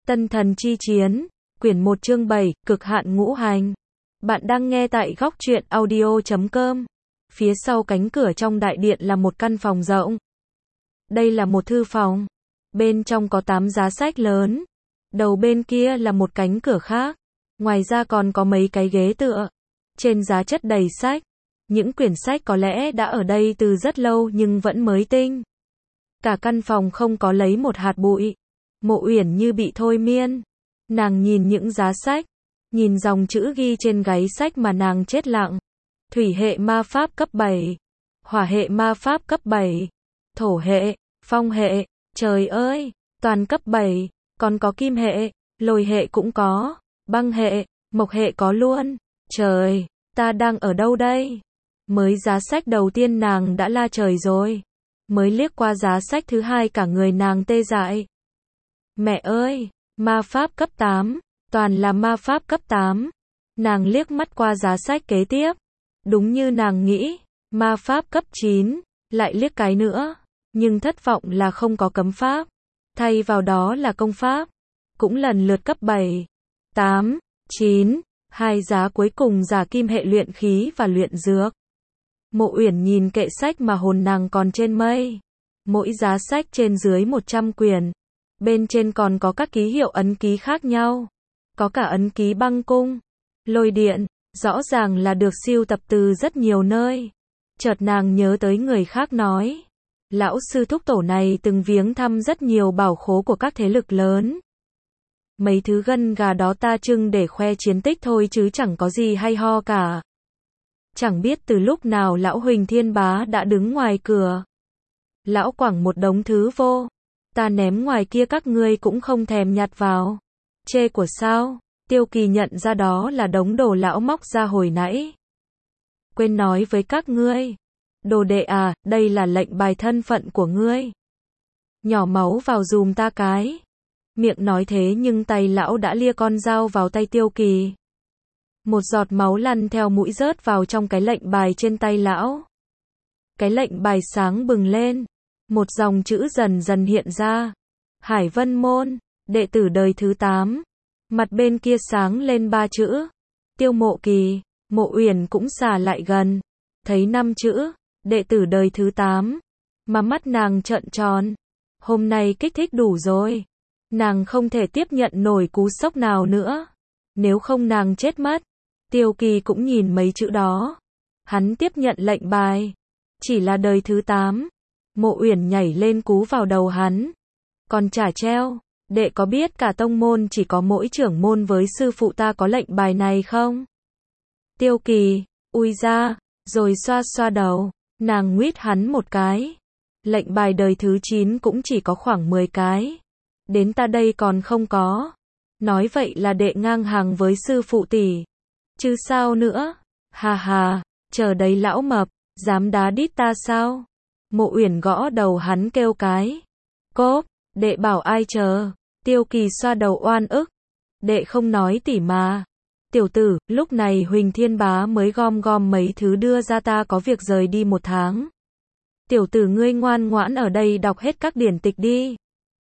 Tân thần chi chiến, quyển 1 chương 7, cực hạn ngũ hành. Bạn đang nghe tại góc truyện audio.com. Phía sau cánh cửa trong đại điện là một căn phòng rộng. Đây là một thư phòng. Bên trong có 8 giá sách lớn. Đầu bên kia là một cánh cửa khác. Ngoài ra còn có mấy cái ghế tựa. Trên giá chất đầy sách. Những quyển sách có lẽ đã ở đây từ rất lâu nhưng vẫn mới tinh. Cả căn phòng không có lấy một hạt bụi. Mộ Uyển như bị thôi miên. Nàng nhìn những giá sách, nhìn dòng chữ ghi trên gáy sách mà nàng chết lặng. Thủy hệ ma pháp cấp 7, hỏa hệ ma pháp cấp 7, thổ hệ, phong hệ, trời ơi, toàn cấp 7, còn có kim hệ, lôi hệ cũng có, băng hệ, mộc hệ có luôn. Trời, ta đang ở đâu đây? Mới giá sách đầu tiên nàng đã la trời rồi. Mới liếc qua giá sách thứ hai cả người nàng tê dại. Mẹ ơi, ma pháp cấp 8, toàn là ma pháp cấp 8. Nàng liếc mắt qua giá sách kế tiếp. Đúng như nàng nghĩ, ma pháp cấp 9, lại liếc cái nữa. Nhưng thất vọng là không có cấm pháp. Thay vào đó là công pháp. Cũng lần lượt cấp 7, 8, 9, hai giá cuối cùng giả kim hệ luyện khí và luyện dược. Mộ Uyển nhìn kệ sách mà hồn nàng còn trên mây. Mỗi giá sách trên dưới 100 quyển. Bên trên còn có các ký hiệu ấn ký khác nhau. Có cả ấn ký băng cung, lôi điện, rõ ràng là được sưu tập từ rất nhiều nơi. Chợt nàng nhớ tới người khác nói. Lão sư thúc tổ này từng viếng thăm rất nhiều bảo khố của các thế lực lớn. Mấy thứ gân gà đó ta trưng để khoe chiến tích thôi chứ chẳng có gì hay ho cả. Chẳng biết từ lúc nào lão Huỳnh Thiên Bá đã đứng ngoài cửa. Lão quẳng một đống thứ vô. Ta ném ngoài kia các ngươi cũng không thèm nhặt vào. Chê của sao? Tiêu Kỳ nhận ra đó là đống đồ lão móc ra hồi nãy. Quên nói với các ngươi. Đồ đệ à, đây là lệnh bài thân phận của ngươi. Nhỏ máu vào dùm ta cái. Miệng nói thế nhưng tay lão đã lia con dao vào tay Tiêu Kỳ. Một giọt máu lăn theo mũi rớt vào trong cái lệnh bài trên tay lão. Cái lệnh bài sáng bừng lên. Một dòng chữ dần dần hiện ra. Hải Vân Môn, đệ tử đời thứ 8. Mặt bên kia sáng lên 3 chữ. Tiêu Mộ Kỳ. Mộ Uyển cũng xà lại gần. Thấy 5 chữ. Đệ tử đời thứ 8. Mà mắt nàng trợn tròn. Hôm nay kích thích đủ rồi. Nàng không thể tiếp nhận nổi cú sốc nào nữa. Nếu không nàng chết mất. Tiêu Kỳ cũng nhìn mấy chữ đó. Hắn tiếp nhận lệnh bài. Chỉ là đời thứ 8. Mộ Uyển nhảy lên cú vào đầu hắn. Còn chả treo, đệ có biết cả tông môn chỉ có mỗi trưởng môn với sư phụ ta có lệnh bài này không? Tiêu Kỳ, ui ra, rồi xoa xoa đầu, nàng nguyết hắn một cái. Lệnh bài đời thứ 9 cũng chỉ có khoảng 10 cái. Đến ta đây còn không có. Nói vậy là đệ ngang hàng với sư phụ tỷ. Chứ sao nữa? Hà hà, chờ đấy lão mập, dám đá đít ta sao? Mộ Uyển gõ đầu hắn kêu cái. Cốp, đệ bảo ai chờ? Tiêu Kỳ xoa đầu oan ức. Đệ không nói tỉ mà. Tiểu tử, lúc này Huỳnh Thiên Bá mới gom mấy thứ đưa ra ta có việc rời đi 1 tháng. Tiểu tử ngươi ngoan ngoãn ở đây đọc hết các điển tịch đi.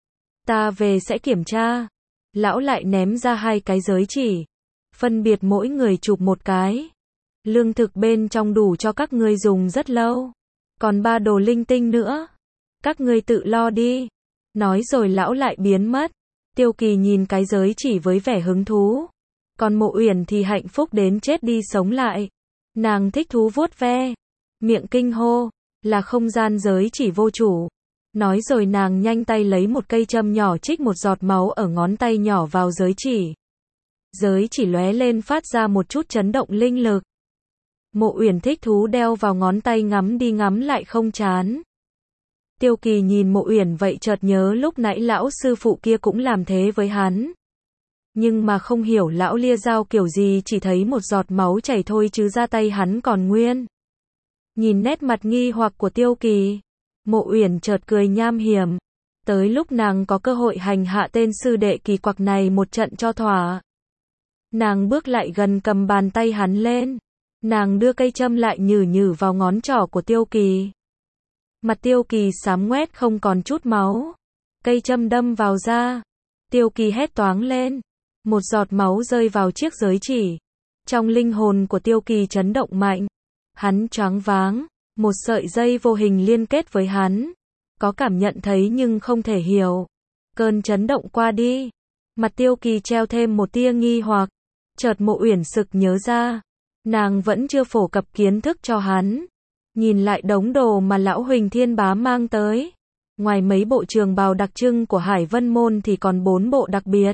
Ta về sẽ kiểm tra. Lão lại ném ra 2 cái giới chỉ. Phân biệt mỗi người chụp 1 cái. Lương thực bên trong đủ cho các ngươi dùng rất lâu. Còn 3 đồ linh tinh nữa. Các ngươi tự lo đi. Nói rồi lão lại biến mất. Tiêu Kỳ nhìn cái giới chỉ với vẻ hứng thú. Còn Mộ Uyển thì hạnh phúc đến chết đi sống lại. Nàng thích thú vuốt ve. Miệng kinh hô. Là không gian giới chỉ vô chủ. Nói rồi nàng nhanh tay lấy một cây châm nhỏ trích một giọt máu ở ngón tay nhỏ vào giới chỉ. Giới chỉ lóe lên phát ra một chút chấn động linh lực. Mộ Uyển thích thú đeo vào ngón tay ngắm đi ngắm lại không chán. Tiêu Kỳ nhìn Mộ Uyển vậy chợt nhớ lúc nãy lão sư phụ kia cũng làm thế với hắn. Nhưng mà không hiểu lão lia dao kiểu gì chỉ thấy một giọt máu chảy thôi chứ ra tay hắn còn nguyên. Nhìn nét mặt nghi hoặc của Tiêu Kỳ, Mộ Uyển chợt cười nham hiểm. Tới lúc nàng có cơ hội hành hạ tên sư đệ kỳ quặc này một trận cho thỏa. Nàng bước lại gần cầm bàn tay hắn lên. Nàng đưa cây châm lại nhử vào ngón trỏ của Tiêu Kỳ. Mặt Tiêu Kỳ xám ngoét không còn chút máu. Cây châm đâm vào da. Tiêu Kỳ hét toáng lên. Một giọt máu rơi vào chiếc giới chỉ. Trong linh hồn của Tiêu Kỳ chấn động mạnh. Hắn choáng váng. Một sợi dây vô hình liên kết với hắn. Có cảm nhận thấy nhưng không thể hiểu. Cơn chấn động qua đi. Mặt Tiêu Kỳ treo thêm một tia nghi hoặc. Chợt Mộ Uyển sực nhớ ra. Nàng vẫn chưa phổ cập kiến thức cho hắn. Nhìn lại đống đồ mà lão Huỳnh Thiên Bá mang tới. Ngoài mấy bộ trường bào đặc trưng của Hải Vân Môn thì còn 4 bộ đặc biệt.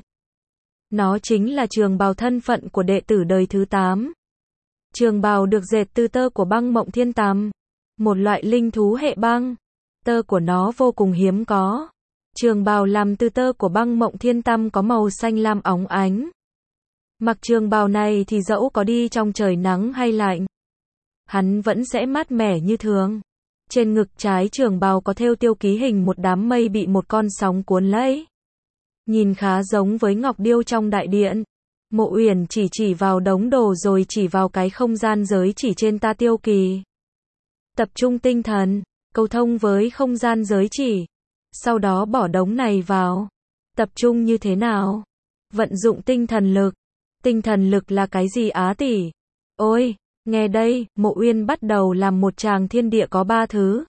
Nó chính là trường bào thân phận của đệ tử đời thứ 8. Trường bào được dệt từ tơ của băng mộng thiên tằm, một loại linh thú hệ băng. Tơ của nó vô cùng hiếm có. Trường bào làm từ tơ của băng mộng thiên tằm có màu xanh lam óng ánh. Mặc trường bào này thì dẫu có đi trong trời nắng hay lạnh, hắn vẫn sẽ mát mẻ như thường. Trên ngực trái trường bào có thêu tiêu ký hình một đám mây bị một con sóng cuốn lấy. Nhìn khá giống với ngọc điêu trong đại điện. Mộ Uyển chỉ vào đống đồ rồi chỉ vào cái không gian giới chỉ trên ta Tiêu Kỳ. Tập trung tinh thần, cầu thông với không gian giới chỉ. Sau đó bỏ đống này vào. Tập trung như thế nào? Vận dụng tinh thần lực. Tinh thần lực là cái gì Á tỷ? Ôi, nghe đây, Mộ Uyên bắt đầu làm một tràng thiên địa có 3 thứ.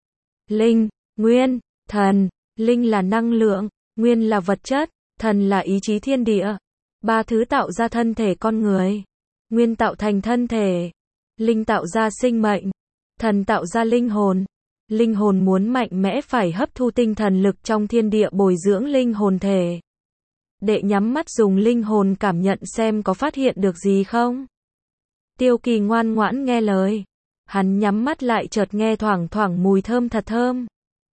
Linh, nguyên, thần. Linh là năng lượng, nguyên là vật chất, thần là ý chí thiên địa. 3 thứ tạo ra thân thể con người. Nguyên tạo thành thân thể. Linh tạo ra sinh mệnh. Thần tạo ra linh hồn. Linh hồn muốn mạnh mẽ phải hấp thu tinh thần lực trong thiên địa bồi dưỡng linh hồn thể. Đệ nhắm mắt dùng linh hồn cảm nhận xem có phát hiện được gì không. Tiêu Kỳ ngoan ngoãn nghe lời. Hắn nhắm mắt lại chợt nghe thoảng thoảng mùi thơm thật thơm.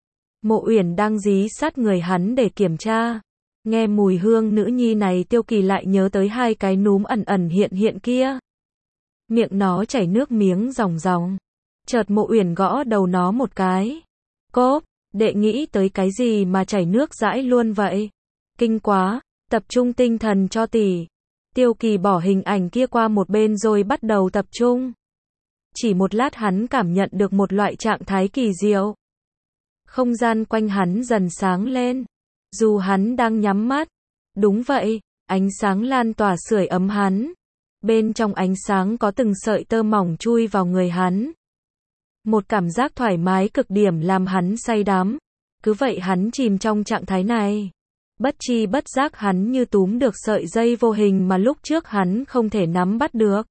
Mộ Uyển đang dí sát người hắn để kiểm tra. Nghe mùi hương nữ nhi này Tiêu Kỳ lại nhớ tới 2 cái núm ẩn ẩn hiện hiện kia. Miệng nó chảy nước miếng ròng ròng. Chợt Mộ Uyển gõ đầu nó một cái. Cốp, đệ nghĩ tới cái gì mà chảy nước dãi luôn vậy? Kinh quá, tập trung tinh thần cho tỷ. Tiêu Kỳ bỏ hình ảnh kia qua một bên rồi bắt đầu tập trung. Chỉ một lát hắn cảm nhận được một loại trạng thái kỳ diệu. Không gian quanh hắn dần sáng lên. Dù hắn đang nhắm mắt. Đúng vậy, ánh sáng lan tỏa sưởi ấm hắn. Bên trong ánh sáng có từng sợi tơ mỏng chui vào người hắn. Một cảm giác thoải mái cực điểm làm hắn say đắm. Cứ vậy hắn chìm trong trạng thái này. Bất chi bất giác hắn như túm được sợi dây vô hình mà lúc trước hắn không thể nắm bắt được.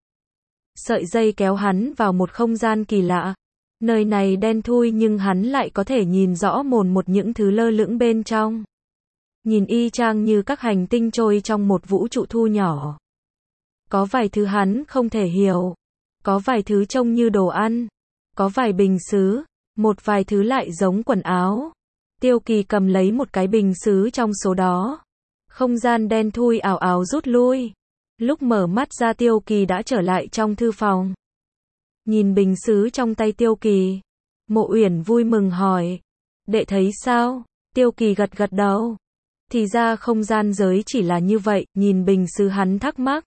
Sợi dây kéo hắn vào một không gian kỳ lạ. Nơi này đen thui nhưng hắn lại có thể nhìn rõ mồn một những thứ lơ lửng bên trong. Nhìn y chang như các hành tinh trôi trong một vũ trụ thu nhỏ. Có vài thứ hắn không thể hiểu. Có vài thứ trông như đồ ăn. Có vài bình sứ. Một vài thứ lại giống quần áo. Tiêu Kỳ cầm lấy một cái bình sứ trong số đó. Không gian đen thui ảo ảo rút lui. Lúc mở mắt ra Tiêu Kỳ đã trở lại trong thư phòng. Nhìn bình sứ trong tay Tiêu Kỳ. Mộ Uyển vui mừng hỏi. Đệ thấy sao? Tiêu Kỳ gật gật đầu. Thì ra không gian giới chỉ là như vậy, nhìn bình sứ hắn thắc mắc.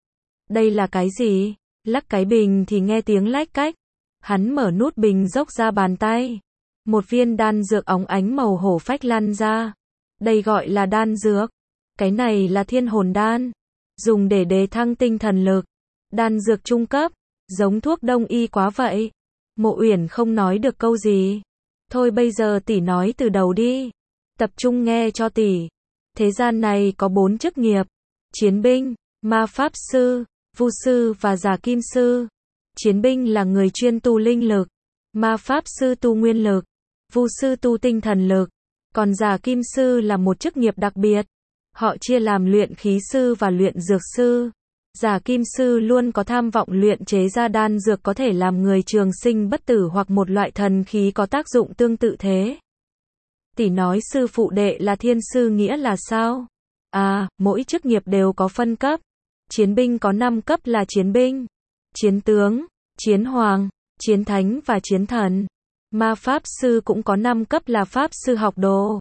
Đây là cái gì? Lắc cái bình thì nghe tiếng lách cách. Hắn mở nút bình dốc ra bàn tay. Một viên đan dược óng ánh màu hổ phách lăn ra. Đây gọi là đan dược. Cái này là thiên hồn đan. Dùng để đề thăng tinh thần lực. Đan dược trung cấp. Giống thuốc đông y quá vậy. Mộ Uyển không nói được câu gì. Thôi bây giờ tỷ nói từ đầu đi. Tập trung nghe cho tỷ. Thế gian này có 4 chức nghiệp. Chiến binh, ma pháp sư, vu sư và giả kim sư. Chiến binh là người chuyên tu linh lực. Ma pháp sư tu nguyên lực. Vu sư tu tinh thần lực. Còn giả kim sư là một chức nghiệp đặc biệt. Họ chia làm luyện khí sư và luyện dược sư. Giả kim sư luôn có tham vọng luyện chế ra đan dược có thể làm người trường sinh bất tử hoặc một loại thần khí có tác dụng tương tự thế. Tỷ nói sư phụ đệ là thiên sư nghĩa là sao? À, mỗi chức nghiệp đều có phân cấp. Chiến binh có 5 cấp là chiến binh, chiến tướng, chiến hoàng, chiến thánh và chiến thần. Ma pháp sư cũng có 5 cấp là pháp sư học đồ.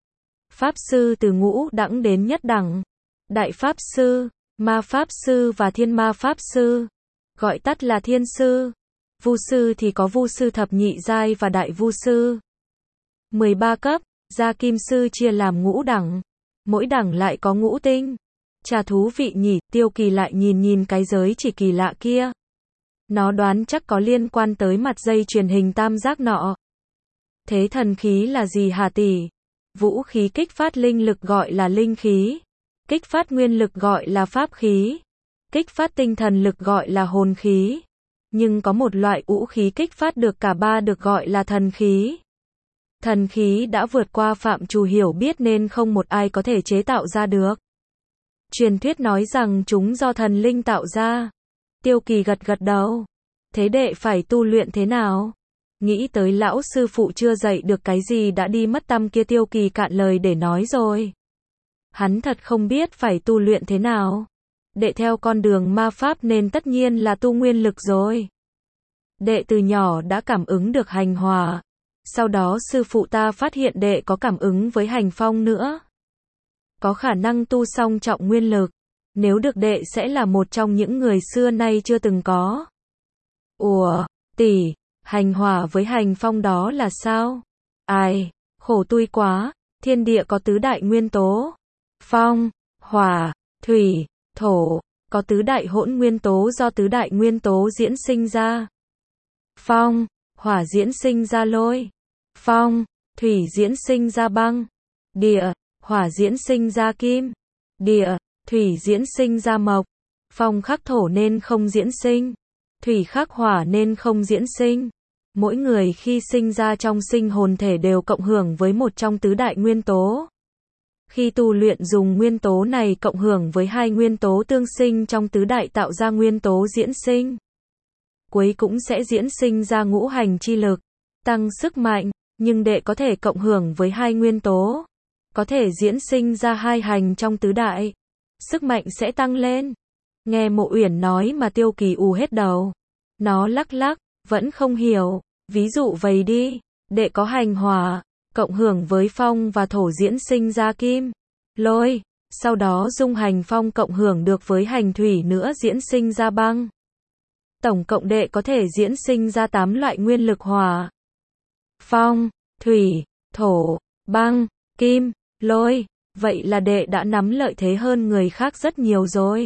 Pháp sư từ ngũ đẳng đến nhất đẳng. Đại pháp sư, ma pháp sư và thiên ma pháp sư. Gọi tắt là thiên sư. Vu sư thì có vu sư thập nhị giai và đại vu sư. 13 cấp, gia kim sư chia làm ngũ đẳng. Mỗi đẳng lại có ngũ tinh. Chà thú vị nhỉ, Tiêu Kỳ lại nhìn nhìn cái giới chỉ kỳ lạ kia. Nó đoán chắc có liên quan tới mặt dây truyền hình tam giác nọ. Thế thần khí là gì hả tỷ? Vũ khí kích phát linh lực gọi là linh khí. Kích phát nguyên lực gọi là pháp khí. Kích phát tinh thần lực gọi là hồn khí. Nhưng có một loại vũ khí kích phát được cả ba được gọi là thần khí. Thần khí đã vượt qua phạm trù hiểu biết nên không một ai có thể chế tạo ra được. Truyền thuyết nói rằng chúng do thần linh tạo ra. Tiêu Kỳ gật gật đầu. Thế đệ phải tu luyện thế nào? Nghĩ tới lão sư phụ chưa dạy được cái gì đã đi mất tâm kia, Tiêu Kỳ cạn lời để nói rồi. Hắn thật không biết phải tu luyện thế nào. Đệ theo con đường ma pháp nên tất nhiên là tu nguyên lực rồi. Đệ từ nhỏ đã cảm ứng được hành hỏa. Sau đó sư phụ ta phát hiện đệ có cảm ứng với hành phong nữa. Có khả năng tu song trọng nguyên lực. Nếu được đệ sẽ là một trong những người xưa nay chưa từng có. Ủa, tỷ, hành hỏa với hành phong đó là sao? Ai, khổ tui quá, thiên địa có tứ đại nguyên tố. Phong, hỏa, thủy, thổ, có tứ đại hỗn nguyên tố do tứ đại nguyên tố diễn sinh ra. Phong, hỏa diễn sinh ra lôi. Phong, thủy diễn sinh ra băng. Địa, hỏa diễn sinh ra kim. Địa, thủy diễn sinh ra mộc. Phong khắc thổ nên không diễn sinh. Thủy khắc hỏa nên không diễn sinh. Mỗi người khi sinh ra trong sinh hồn thể đều cộng hưởng với một trong tứ đại nguyên tố. Khi tu luyện dùng nguyên tố này cộng hưởng với hai nguyên tố tương sinh trong tứ đại tạo ra nguyên tố diễn sinh. Cuối cũng sẽ diễn sinh ra ngũ hành chi lực, tăng sức mạnh, nhưng đệ có thể cộng hưởng với hai nguyên tố. Có thể diễn sinh ra hai hành trong tứ đại. Sức mạnh sẽ tăng lên. Nghe Mộ Uyển nói mà Tiêu Kỳ ù hết đầu. Nó lắc lắc, vẫn không hiểu. Ví dụ vậy đi, đệ có hành hỏa, cộng hưởng với phong và thổ diễn sinh ra kim, lôi, sau đó dung hành phong cộng hưởng được với hành thủy nữa diễn sinh ra băng. Tổng cộng đệ có thể diễn sinh ra 8 loại nguyên lực hỏa. Phong, thủy, thổ, băng, kim, lôi. Vậy là đệ đã nắm lợi thế hơn người khác rất nhiều rồi.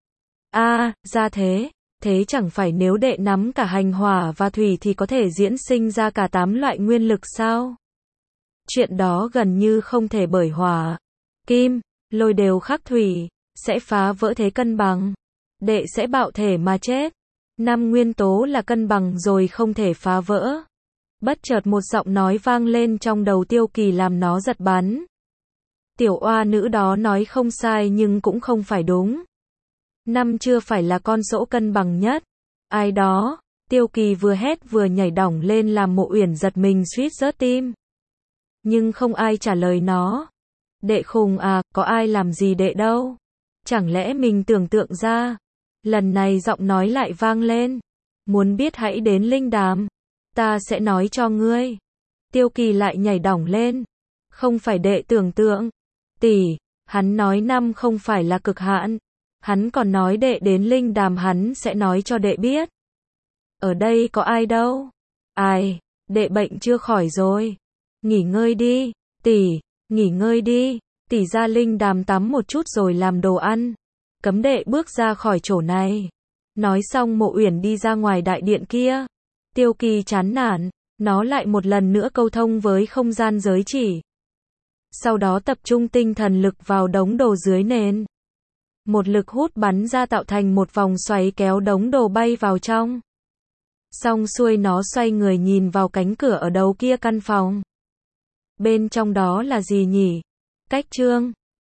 Ra thế. Thế chẳng phải nếu đệ nắm cả hành hỏa và thủy thì có thể diễn sinh ra cả 8 loại nguyên lực sao? Chuyện đó gần như không thể bởi hỏa, kim, lôi đều khắc thủy, sẽ phá vỡ thế cân bằng. Đệ sẽ bạo thể mà chết. 5 nguyên tố là cân bằng rồi không thể phá vỡ. Bất chợt một giọng nói vang lên trong đầu Tiêu Kỳ làm nó giật bắn. Tiểu oa nữ đó nói không sai nhưng cũng không phải đúng. 5 chưa phải là con số cân bằng nhất. Ai đó? Tiêu Kỳ vừa hét vừa nhảy đỏng lên làm Mộ Uyển giật mình suýt rớt tim. Nhưng không ai trả lời nó. Đệ khùng à, có ai làm gì đệ đâu. Chẳng lẽ mình tưởng tượng ra. Lần này giọng nói lại vang lên. Muốn biết hãy đến linh đàm. Ta sẽ nói cho ngươi. Tiêu Kỳ lại nhảy đỏng lên. Không phải đệ tưởng tượng. Tỷ, hắn nói 5 không phải là cực hạn. Hắn còn nói đệ đến linh đàm hắn sẽ nói cho đệ biết. Ở đây có ai đâu. Ai, đệ bệnh chưa khỏi rồi. Nghỉ ngơi đi, tỷ, nghỉ ngơi đi. Tỷ ra linh đàm tắm một chút rồi làm đồ ăn. Cấm đệ bước ra khỏi chỗ này. Nói xong Mộ Uyển đi ra ngoài đại điện kia. Tiêu Kỳ chán nản, nó lại một lần nữa câu thông với không gian giới chỉ. Sau đó tập trung tinh thần lực vào đống đồ dưới nền. Một lực hút bắn ra tạo thành một vòng xoáy kéo đống đồ bay vào trong. Xong xuôi nó xoay người nhìn vào cánh cửa ở đầu kia căn phòng. Bên trong đó là gì nhỉ? Cách chương